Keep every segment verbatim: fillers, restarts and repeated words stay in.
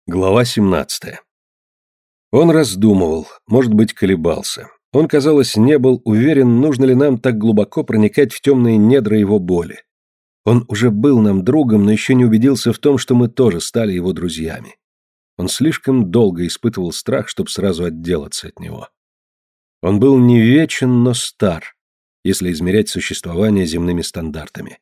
Глава семнадцатая. Он раздумывал, может быть, колебался. Он, казалось, не был уверен, нужно ли нам так глубоко проникать в темные недра его боли. Он уже был нам другом, но еще не убедился в том, что мы тоже стали его друзьями. Он слишком долго испытывал страх, чтобы сразу отделаться от него. Он был не вечен, но стар, если измерять существование земными стандартами.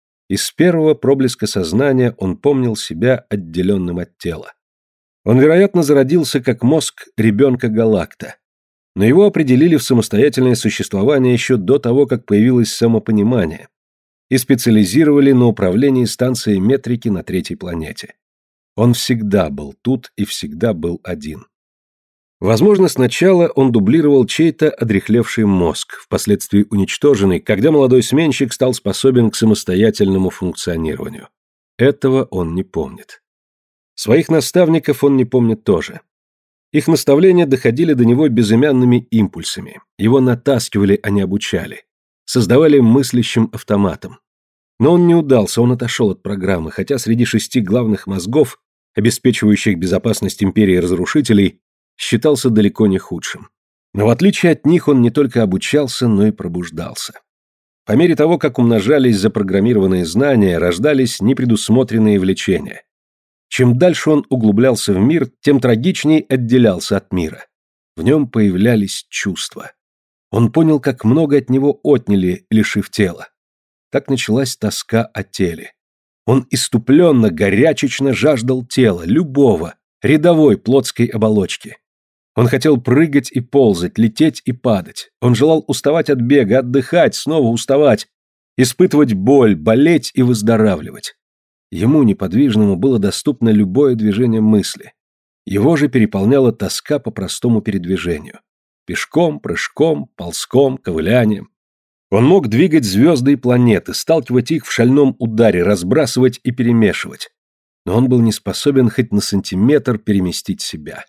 Из первого проблеска сознания он помнил себя отделенным от тела. Он, вероятно, зародился как мозг ребенка-галакта, но его определили в самостоятельное существование еще до того, как появилось самопонимание, и специализировали на управлении станцией метрики на третьей планете. Он всегда был тут и всегда был один. Возможно, сначала он дублировал чей-то одряхлевший мозг, впоследствии уничтоженный, когда молодой сменщик стал способен к самостоятельному функционированию. Этого он не помнит. Своих наставников он не помнит тоже. Их наставления доходили до него безымянными импульсами. Его натаскивали, а не обучали. Создавали мыслящим автоматом. Но он не удался, он отошел от программы, хотя среди шести главных мозгов, обеспечивающих безопасность империи разрушителей, считался далеко не худшим. Но в отличие от них он не только обучался, но и пробуждался. По мере того, как умножались запрограммированные знания, рождались непредусмотренные влечения. Чем дальше он углублялся в мир, тем трагичней отделялся от мира. В нем появлялись чувства. Он понял, как много от него отняли, лишив тела. Так началась тоска о теле. Он иступленно, горячечно жаждал тела, любого, рядовой плотской оболочки. Он хотел прыгать и ползать, лететь и падать. Он желал уставать от бега, отдыхать, снова уставать, испытывать боль, болеть и выздоравливать. Ему, неподвижному, было доступно любое движение мысли. Его же переполняла тоска по простому передвижению. Пешком, прыжком, ползком, ковылянием. Он мог двигать звезды и планеты, сталкивать их в шальном ударе, разбрасывать и перемешивать. Но он был не способен хоть на сантиметр переместить себя.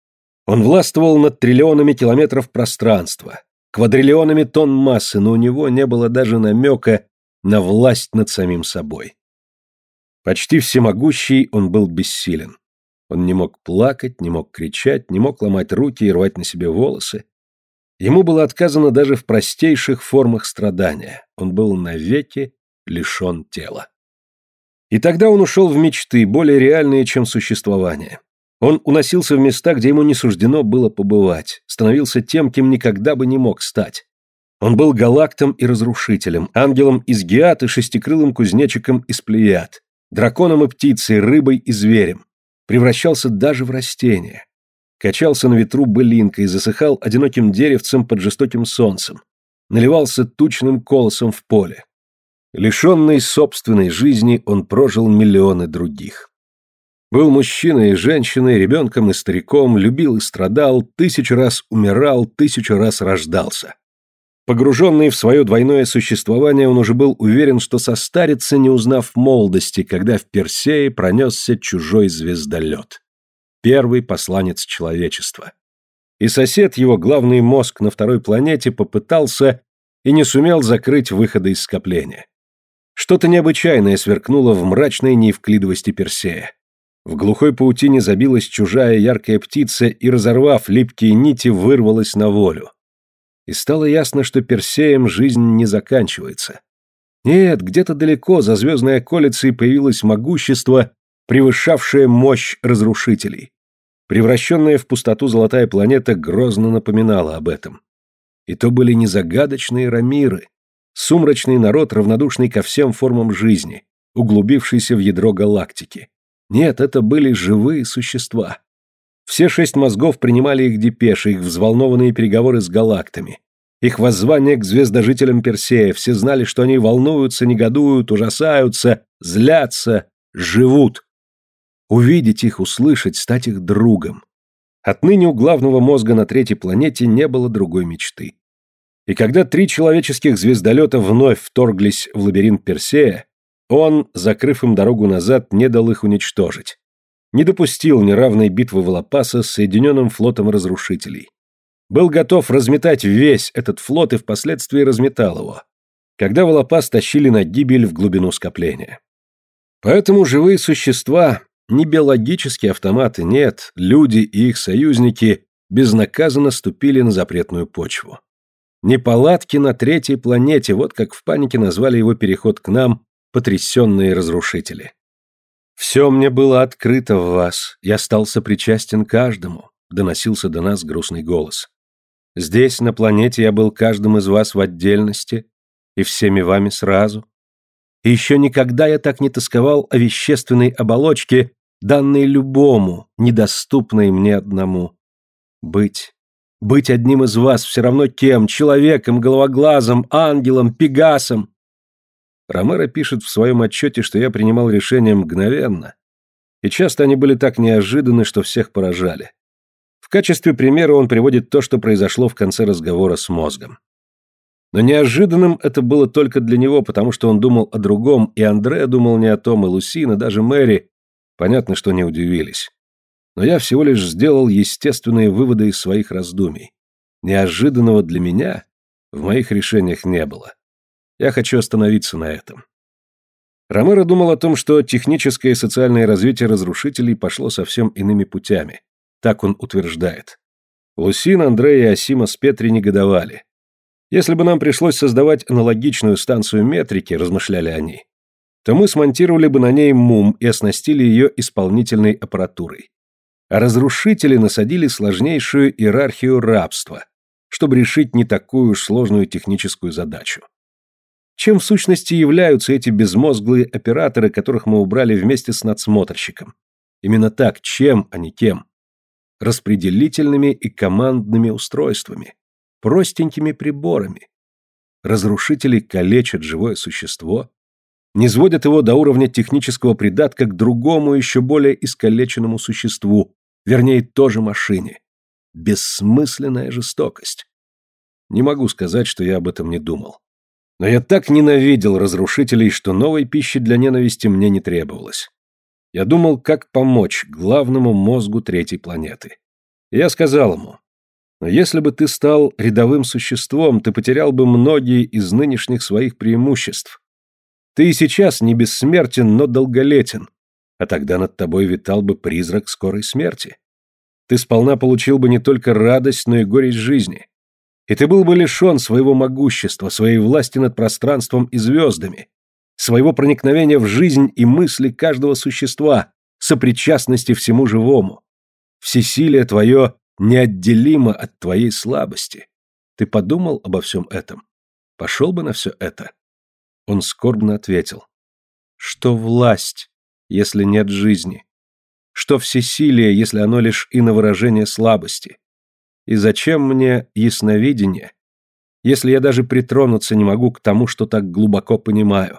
Он властвовал над триллионами километров пространства, квадриллионами тонн массы, но у него не было даже намека на власть над самим собой. Почти всемогущий, он был бессилен. Он не мог плакать, не мог кричать, не мог ломать руки и рвать на себе волосы. Ему было отказано даже в простейших формах страдания. Он был навеки лишен тела. И тогда он ушел в мечты, более реальные, чем существование. Он уносился в места, где ему не суждено было побывать, становился тем, кем никогда бы не мог стать. Он был галактом и разрушителем, ангелом из Геат и шестикрылым кузнечиком из Плеяд, драконом и птицей, рыбой и зверем. Превращался даже в растение. Качался на ветру былинкой, засыхал одиноким деревцем под жестоким солнцем. Наливался тучным колосом в поле. Лишенный собственной жизни, он прожил миллионы других. Был мужчиной и женщиной, ребенком и стариком, любил и страдал, тысячу раз умирал, тысячу раз рождался. Погруженный в свое двойное существование, он уже был уверен, что состарится, не узнав молодости, когда в Персее пронесся чужой звездолет. Первый посланец человечества. И сосед его, главный мозг на второй планете, попытался и не сумел закрыть выходы из скопления. Что-то необычайное сверкнуло в мрачной неевклидовости Персея. В глухой паутине забилась чужая яркая птица и, разорвав липкие нити, вырвалась на волю. И стало ясно, что Персеем жизнь не заканчивается. Нет, где-то далеко, за звездной околицей, появилось могущество, превышавшее мощь разрушителей. Превращенная в пустоту золотая планета грозно напоминала об этом. И то были не загадочные рамиры, сумрачный народ, равнодушный ко всем формам жизни, углубившийся в ядро галактики. Нет, это были живые существа. Все шесть мозгов принимали их депеши, их взволнованные переговоры с галактами, их воззвания к звездожителям Персея. Все знали, что они волнуются, негодуют, ужасаются, злятся, живут. Увидеть их, услышать, стать их другом. Отныне у главного мозга на третьей планете не было другой мечты. И когда три человеческих звездолета вновь вторглись в лабиринт Персея, он, закрыв им дорогу назад, не дал их уничтожить. Не допустил неравной битвы Волопаса с соединенным флотом разрушителей. Был готов разметать весь этот флот и впоследствии разметал его, когда Волопас тащили на гибель в глубину скопления. Поэтому живые существа Не биологические автоматы, нет, люди и их союзники безнаказанно ступили на запретную почву. Неполадки на третьей планете, вот как в панике назвали его переход к нам потрясенные разрушители. «Все мне было открыто в вас, я стал сопричастен каждому», — доносился до нас грустный голос. «Здесь, на планете, я был каждым из вас в отдельности и всеми вами сразу. И еще никогда я так не тосковал о вещественной оболочке, данной любому, недоступной мне одному. Быть, быть одним из вас все равно кем, человеком, головоглазом, ангелом, пегасом». Ромеро пишет в своем отчете, что я принимал решения мгновенно, и часто они были так неожиданны, что всех поражали. В качестве примера он приводит то, что произошло в конце разговора с мозгом. Но неожиданным это было только для него, потому что он думал о другом, и Андре думал не о том, и Лусина, даже Мэри, понятно, что не удивились. Но я всего лишь сделал естественные выводы из своих раздумий. Неожиданного для меня в моих решениях не было. Я хочу остановиться на этом. Ромеро думал о том, что техническое и социальное развитие разрушителей пошло совсем иными путями. Так он утверждает. Лусин, Андре и Асима с Петри негодовали. Если бы нам пришлось создавать аналогичную станцию метрики, размышляли они, то мы смонтировали бы на ней МУМ и оснастили ее исполнительной аппаратурой. А разрушители насадили сложнейшую иерархию рабства, чтобы решить не такую уж сложную техническую задачу. Чем в сущности являются эти безмозглые операторы, которых мы убрали вместе с надсмотрщиком? Именно так, чем, а не кем? Распределительными и командными устройствами, простенькими приборами. Разрушители калечат живое существо, низводят его до уровня технического придатка к другому, еще более искалеченному существу, вернее, тоже машине. Бессмысленная жестокость. Не могу сказать, что я об этом не думал. Но я так ненавидел разрушителей, что новой пищи для ненависти мне не требовалось. Я думал, как помочь главному мозгу третьей планеты. И я сказал ему, но если бы ты стал рядовым существом, ты потерял бы многие из нынешних своих преимуществ. Ты и сейчас не бессмертен, но долголетен, а тогда над тобой витал бы призрак скорой смерти. Ты сполна получил бы не только радость, но и горечь жизни. И ты был бы лишен своего могущества, своей власти над пространством и звездами, своего проникновения в жизнь и мысли каждого существа, сопричастности всему живому. Всесилие твое неотделимо от твоей слабости. Ты подумал обо всем этом? Пошел бы на все это?» Он скорбно ответил. «Что власть, если нет жизни? Что всесилие, если оно лишь иновыражение слабости? И зачем мне ясновидение, если я даже притронуться не могу к тому, что так глубоко понимаю?»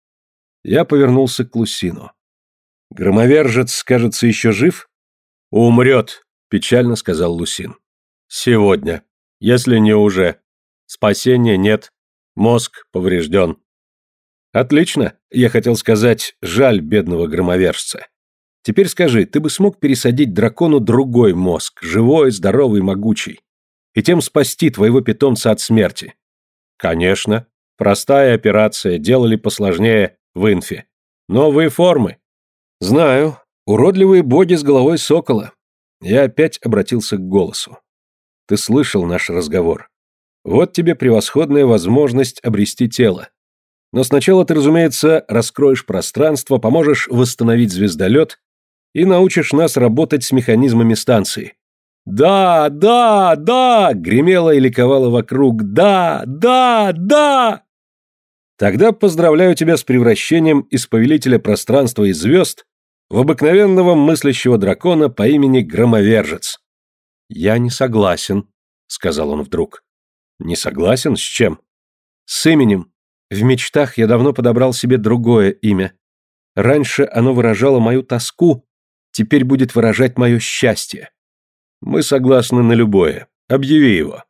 Я повернулся к Лусину. «Громовержец, кажется, еще жив?» «Умрет», — печально сказал Лусин. «Сегодня, если не уже. Спасения нет. Мозг поврежден». «Отлично. Я хотел сказать, жаль бедного громовержца. Теперь скажи, ты бы смог пересадить дракону другой мозг, живой, здоровый, могучий, и тем спасти твоего питомца от смерти?» «Конечно. Простая операция, делали посложнее в инфе. Новые формы». «Знаю. Уродливые боги с головой сокола». Я опять обратился к голосу. «Ты слышал наш разговор. Вот тебе превосходная возможность обрести тело. Но сначала ты, разумеется, раскроешь пространство, поможешь восстановить звездолет и научишь нас работать с механизмами станции». «Да, да, да!» — гремело и ликовало вокруг. «Да, да, да!» «Тогда поздравляю тебя с превращением из повелителя пространства и звезд в обыкновенного мыслящего дракона по имени Громовержец». «Я не согласен», — сказал он вдруг. «Не согласен? С чем?» «С именем. В мечтах я давно подобрал себе другое имя. Раньше оно выражало мою тоску, теперь будет выражать мое счастье». «Мы согласны на любое. Объяви его».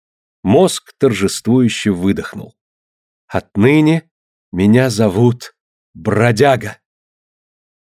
Мозг торжествующе выдохнул. «Отныне меня зовут Бродяга».